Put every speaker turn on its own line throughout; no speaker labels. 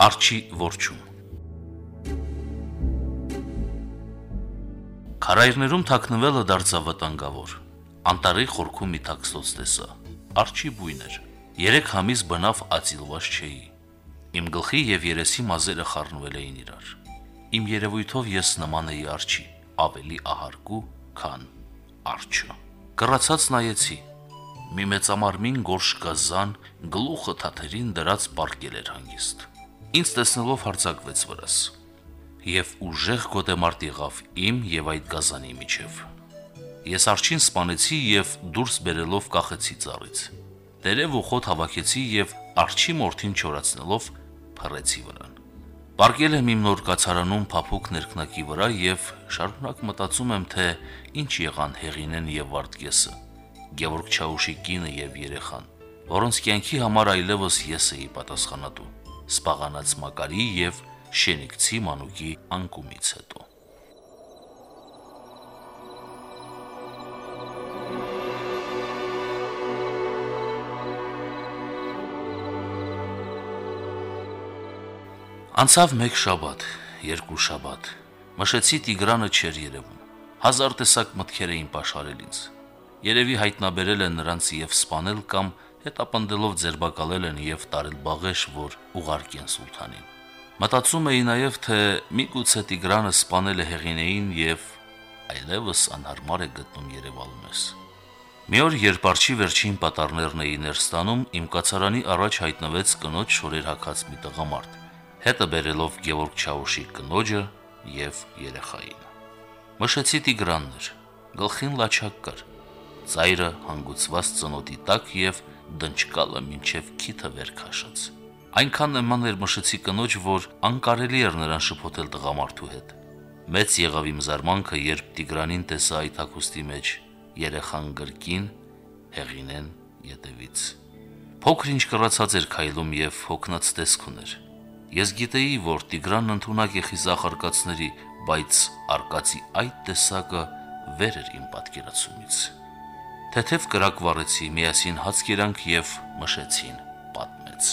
Արջի որջում։ Քարայրներում թաքնվելը դարձավ վտանգավոր։ Անտառի խորքում մի թաքստոց տեսա։ Արջի բույն էր։ 3 ամիս բնավ ածիլված չէի։ Իմ գլխի եւ երեսի մազերը խառնվել էին իրար։ Իմ երևույթով ես նման էի արջի, ավելի ահարկու, քան արջը։ Կռացած նայեցի։ Մի մեծամարմին գորշ գազան գլուխը թաթերին դրած պարկել էր հանգիստ։ Ինձ տեսնելով հարձակվեց վրաս։ Եվ ուժեղ գոտեմարտ եղավ իմ եւ այդ գազանի միջև։ Ես արջին սպանեցի եւ դուրս բերելով կախեցի ծառից։ Տերև ու խոտ հավաքեցի եւ արջի մորթին չորացնելով փռեցի վրան։ Պարկել եմ իմ նոր կացարանում փափուկ ներքնակի վրա եւ շարունակ մտածում եմ, թե ինչ եղան Հեղինեն եւ Վարդգեսը, Գևորգ Չաուշի կինը եւ երեխան, որոնց կյանքի համար այլևս ես էի պատասխանատու, սպաղանած Մակարի եւ Շենիկցի մանուկի անկումից հետո։ Անցավ 1 շաբաթ, 2 շաբաթ, մշեցի Տիգրանը չէր երևում, 1000 տեսակ մտքեր էին պաշարել ինձ, երևի հայտնաբերել են նրանց եւ սպանել կամ հետապնդելով ձերբակալել են եւ տարել բաղեշ, որ ուղարկեն սուլթանին։ Մտածում էի նաեւ, թե միգուցե Տիգրանը սպանել է Հեղինեին եւ այլևս անհարմար է գտնում Երևանում ես։ Մի օր, երբ արջի վերջին պատառներն էին ներստանում, իմ կացարանի առաջ հայտնվեց կնոջ շորեր հագած մի տղամարդ, հետը բերելով Գևորգ Չաուշի կնոջը եւ երեխային։ Մշեցի Տիգրանն էր, գլխին լաչակ կար, ծայրը հանգուցված ծնոտի տակ եւ դնչկալը մինչեւ քիթը վեր քաշած։ Այնքան նման էր մշեցի կնոջ, որ անկարելի էր նրան շփոթել տղամարդու հետ։ Մեծ եղավ իմ զարմանքը, երբ Տիգրանին տեսա այդ հագուստի մեջ, երեխան գրկին, Հեղինեն ետևից։ Փոքր-ինչ կռացած էր քայլում եւ հոգնած տեսք ուներ։ Ես գիտեի, որ Տիգրանն ընդունակ է խիզախ արկածների, բայց արկածի այդ տեսակը վեր էր իմ պատկերացումից։ Թեթև կրակ վառեցի, միասին հաց կերանք եւ մշեցին, պատմեց։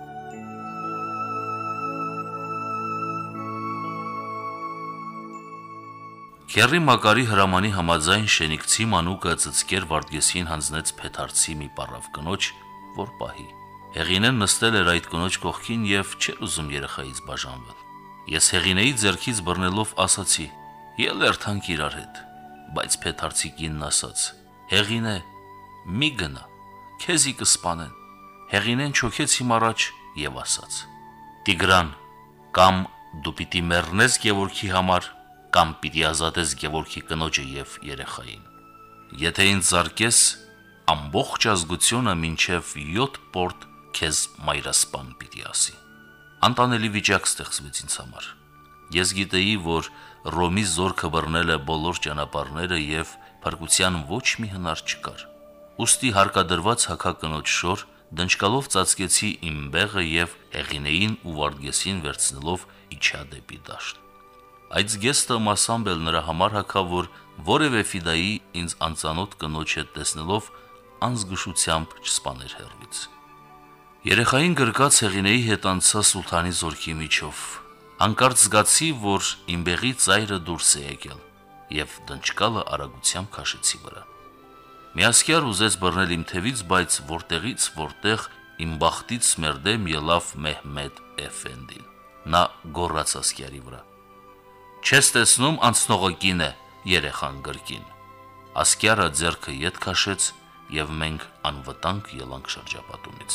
Քեռի Մակարի հրամանի համաձայն Շենիկցի մանուկը ծծկեր Վարդգեսին հանձնեց փեթարցի մի պարավ կնոջ, որ պահի։ Հեղինեն նստել էր այդ կնոջ կողքին եւ չէր ուզում երեխայից բաժանվել։ Ես Հեղինեի ձեռքից բռնելով ասացի. «Ել երթանք իրար հետ», բայց փեթարցի կինն ասաց. «Հեղինե, մի գնա, քեզի կսպանեն»։ Հեղինեն չոքեց իմ առաջ եւ ասաց. «Տիգրան, կամ դու պիտի մեռնես Գևորգի համար, կամ պիտի ազատես Գևորգի կնոջը եւ երեխային։ Եթե ինձ զարկես, ամբողջ ազգությունը մինչև 7 պորտ քեզ մայրասպան պիտի ասի»։ Անտանելի վիճակ ստեղծվեց ինձ համար։ Ես գիտեի, որ Ռոմի զորքը բռնել է բոլոր ճանապարհները եւ փրկության ոչ մի հնար չկար։ Ուստի հարկադրված հակակնոջ շոր դնչկալով ծածկեցի իմ բեղը եւ Հեղինեին ու Վարդգեսին վերցնելով իջա դեպի դաշտ։ Այդ զգեստը մասամբ էլ նրա համար հագա, որ որևէ ֆիդայի ինձ անծանոթ կնոջ հետ տեսնելով անզգուշությամբ չսպաներ հեռվից։ Երեխային գրկած Հեղինեի հետ անցա սուլթանի զորքի միջով։ Հանկարծ զգացի, որ իմ բեղի ծայրը դուրս է եկել եւ դնչկալը արագությամբ քաշեցի վրա։ Միասկյար ուզեց բռնել իմ թևից, բայց որտեղից որտեղ իմ բախտից մերդեմ ելավ Մեհմեդ Էֆենդին։ Նա գոռաց ասկյարի վրա. «Չես տեսնում անցնողը կին է, երեխան գրկին»։ Ասկյարը ձեռքը ետ քաշեց եւ մենք անվտանգ ելանք շրջապատումից։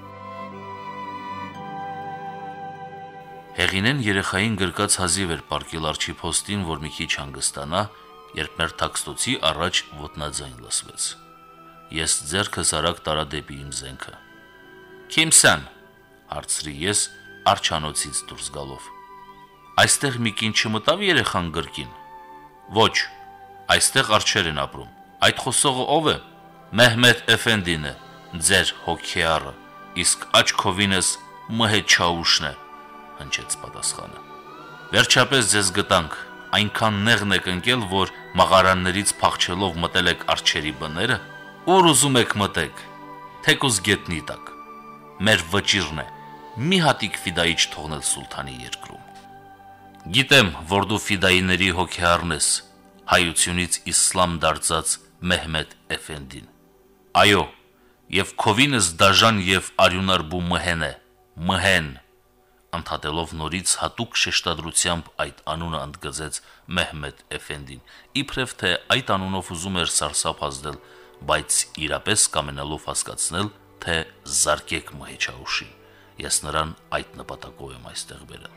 Հեղինեն երեխային գրկած հազիվ էր պարկել արջի փոստին, որ մի քիչ հանգստանա, երբ մեր թաքստոցի առաջ ոտնաձայն լսվեց։ Ես ձեռքս արագ տարա դեպի իմ զենքը։ «Քիմսան», հարցրի ես արջանոցից դուրս գալով։ «Այստեղ մի կին չմտավ երեխան գրկին»։ «Ոչ, այստեղ արջեր են ապրում։ Այդ խոսողը ով է»։ «Մեհմեդ Էֆենդին է, ձեր հոգեառը, իսկ աչքովինս Մհեդ Չաուշն է», հնչեց պատասխանը։ «Վերջապես ձեզ գտանք, այնքան նեղն եք ընկել, որ մաղարաններից փախչելով մտել եք արջերի բները, ուր ուզում եք մտեք, թեկուզ գետնի տակ։ Մեր վճիրն է, մի հատիկ ֆիդայի չթողնել սուլթանի երկրում։ Գիտեմ, որ դու ֆիդայիների հոգեառն ես, հայությունից իսլամ դարձած Մեհմեդ Էֆենդին։ Այո, եւ քովինս դաժան եւ արյունարբու մհեն է, մհեն, ընդհատելով նորից հատուկ շեշտադրությամբ այդ անունը ընդգծեց Մեհմեդ Էֆենդին, իբրև թե այդ անունով ուզում էր սարսափ ազդել, բայց իրապես կամենալով հասկացնել, թե զարկեք Մհեչաուշին, ես նրան այդ նպատակով եմ այստեղ բերել։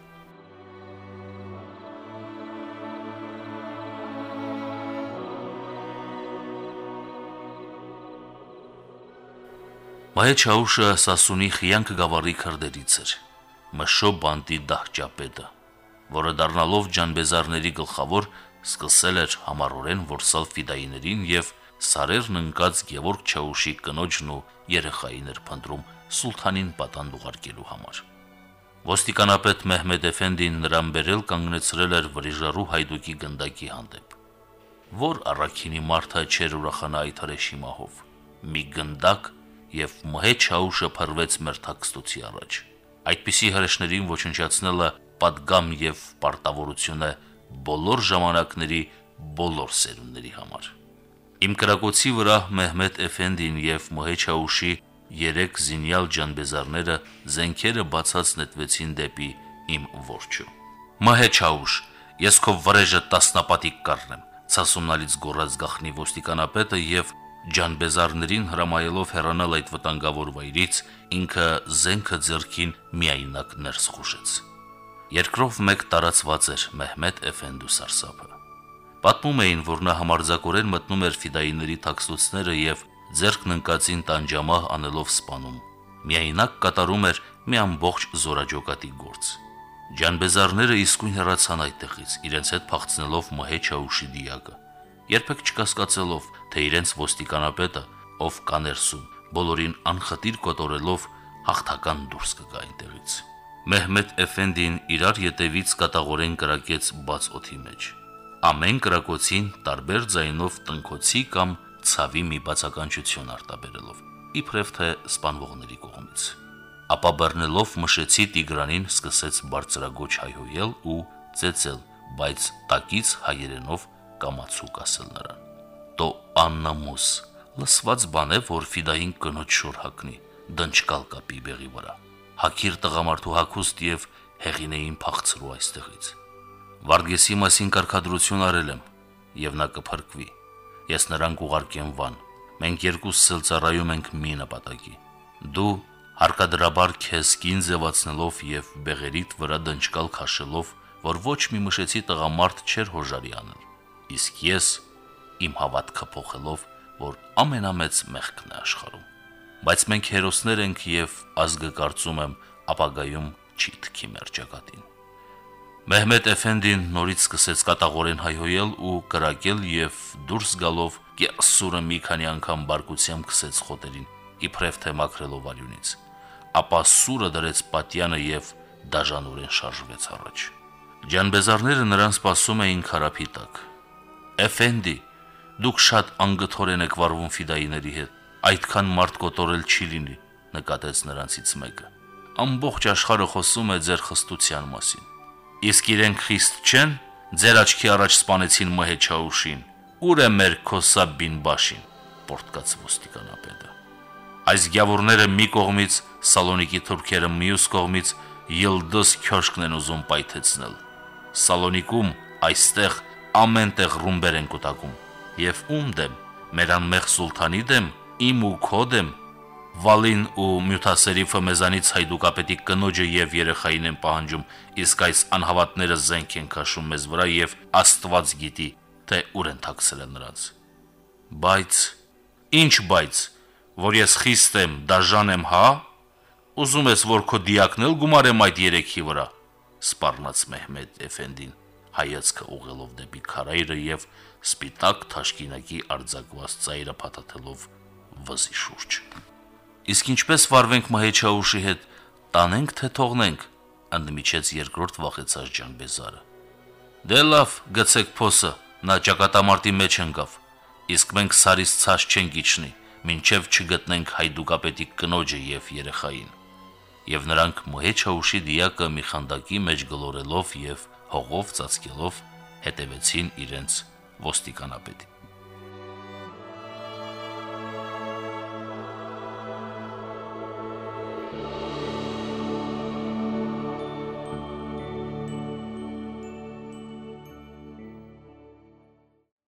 Մհեչաուշը Սասունի Խիանք գավառի քրդերից էր, Մշո բանտի դահճապետը, որը դառնալով ջանբեզարների գլխավոր սկսել էր համառորեն որսալ ֆիդայիներին եւ սարերն ընկած Գևորգ Չաուշի կնոջն ու երեխային էր փնտրում սուլթանին պատանդ ուղարկելու համար։ Ոստիկանապետ Մեհմեդ Էֆենդին նրան բերել կանգնեցրել էր վրիժառու հայդուկի գնդակի հանդեպ, որ առաքինի մարդը չեր ուրախանա այդ հրեշի մահով, մի գնդակ եւ Մհեչաուշը փրվեց մերթակստոցի առաջ։ Այդպիսի հրեշներին ոչնչացնելը պատգամ եւ պարտավորություն է բոլոր ժամանակների բոլոր սերունդների համար։ Իմ կրակոցի վրա Մեհմեդ Էֆենդին եւ Մհեչաուշի 3 զինյալ ջանբեզարները զենքերը բացած նետվեցին դեպի իմ որջը։ Մհեչաուշ, ես քո վրեժը տասնապատիկ կառնեմ, ցասումնալից գոռաց գախնի ոստիկանապետը եւ ջանբեզարներին հրամայելով հեռանալ այդ վտանգավոր վայրից, ինքը զենքը ձեռքին միայնակ ներս խուժեց։ Երկրով մեկ տարածված էր Մեհմեդ Էֆենդու սարսափը։ Պատմում էին, որ նա համարձակորեն մտնում էր ֆիդայիների թաքստոցները եւ ձեռքն ընկածին տանջամահ անելով սպանում։ Միայնակ կատարում էր մի ամբողջ զորաջոկատի գործ։ Ջանբեզարները իսկույն հեռացան այդտեղից, իրենց հետ փախցնելով Մհեչաուշի դիակը, երբեք չկասկածելով, թե իրենց ոստիկանապետը, ով կա ներսում, բոլորին անխտիր կոտորելով հաղթական դուրս կգա այնտեղից։ Մեհմեդ Էֆենդին իրար ետևից կատաղորեն կրակեց բաց օդի մեջ։ Ամեն կրակոցին տարբեր ձայնով տնքոցի կամ ցավի մի բացականչություն արտաբերելով, իբրև թե սպանվողների կողմից։ Ապա բռնելով մշեցի Տիգրանին սկսեց բարձրագոչ հայհոյել ու ծեծել, բայց տակից հայերենով կամացուկ ասել նրան. «Տո աննամոս, լսված բան է, որ ֆիդային կնոջ շոր հագնի, դնչկալ կապի բեղի վրա, հագիր տղամարդու հագուստ եւ հեղինեին փախցրու այստեղից։ Վարգեսի մասին կարգադրություն արել եմ, եւ նա կփրկվի։ Ես նրան կուղարկեմ Վան, մենք երկուսս էլ ծառայում ենք մի նպատակի։ Դու հարկադրաբար քեզ կին ձևացնելով եւ բեղերիդ վրա դնչկալ քաշելով, որ ոչ մի մշեցի տղամարդ չէր հոժարի անել, իսկ ես իմ հավատքը փոխելով, որ ամենամեծ մեղքն է աշխարհում։ Բայց մենք հերոսներ ենք եւ ազգը կարծում եմ ապագայում չի թքի մեր ճակատին»։ Մեհմեդ Էֆենդին նորից սկսեց կատաղորեն հայհոյել ու կրակել եւ դուրս գալով կեսուրը մի քանի անգամ բարկությամբ քսեց խոտերին, իբրև թե մաքրելով արյունից։ Ապա սուրը դրեց պատյանը եւ դաժանորեն շարժվեց առաջ։ Ջանբեզարները նրան սպասում էին քարափի տակ։ «Էֆենդի, դուք շատ անգթորեն եք վարվում ֆիդայիների հետ, այդքան մարդ կոտորել չի լինի», նկատեց նրանցից մեկը։ «Ամբողջ աշխարհը խոսում է ձեր խստության մասին։ Իսկ իրենք խիստ չեն, ձեր աչքի առաջ սպանեցին Մհեչաուշին։ Ուր է մեր Քոսաբ բին Բաշին», պորտկաց ոստիկանապետը։ «Այս գյավորները մի կողմից, Սալոնիկի թուրքերը մյուս կողմից Յիլդոս քյոշկն են ուզում պայթեցնել։ Սալոնիկում այստեղ ամեն տեղ ռումբեր են կուտակում։ Եվ ում դեմ, մեր անմեղ սուլթանի դեմ, իմ ու քո դեմ, Վալին ու Մյութասերիֆը մեզանից հայդուկապետի կնոջը եւ երեխային են պահանջում, իսկ այս անհավատները զենք են քաշում մեզ վրա եւ Աստված գիտի, թե ուր են թաքցրել նրանց։ Բայց, ինչ բայց, որ ես խիստ եմ, դաժան եմ, հա? Ուզում ես, որ քո դիակն էլ գումարեմ այդ երեքի վրա», սպառնաց Մեհմեդ Էֆենդին, հայացքը ուղղելով դեպի քարայրը եւ սպիտակ թաշկինակի արձակված ծայրը փաթաթելով վզի շուրջ։ «Իսկ ինչպես վարվենք Մհեչաուշի հետ, տանենք թե թողնենք», ընդմիջեց երկրորդ վախեցած ջանբեզարը։ «Դե լավ, գցեք փոսը, նա ճակատամարտի մեջ ընկավ, իսկ մենք սարից ցած չենք իջնի, մինչև չգտնենք հայդուկապետի կնոջը եւ երեխային»։ եւ նրանք Մոհեչաուշի դիակը մի խանդակի մեջ գլորելով եւ հողով ծածկելով հետևեցին իրենց ոստիկանապետին։